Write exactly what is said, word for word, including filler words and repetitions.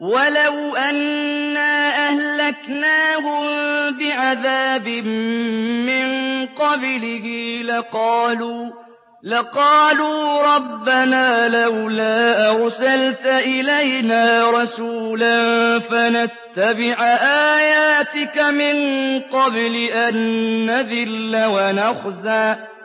وَلَوْ أَنَّا أَهْلَكْنَاهُم بِعَذَابٍ مِّن قَبْلِهِ لَقَالُوا لَقَالُوا رَبَّنَا لَوْلَا أَرْسَلْتَ إِلَيْنَا رَسُولًا فَنَتَّبِعَ آيَاتِكَ مِن قَبْلِ أَن نَّذِلَّ وَنَخْزَىٰ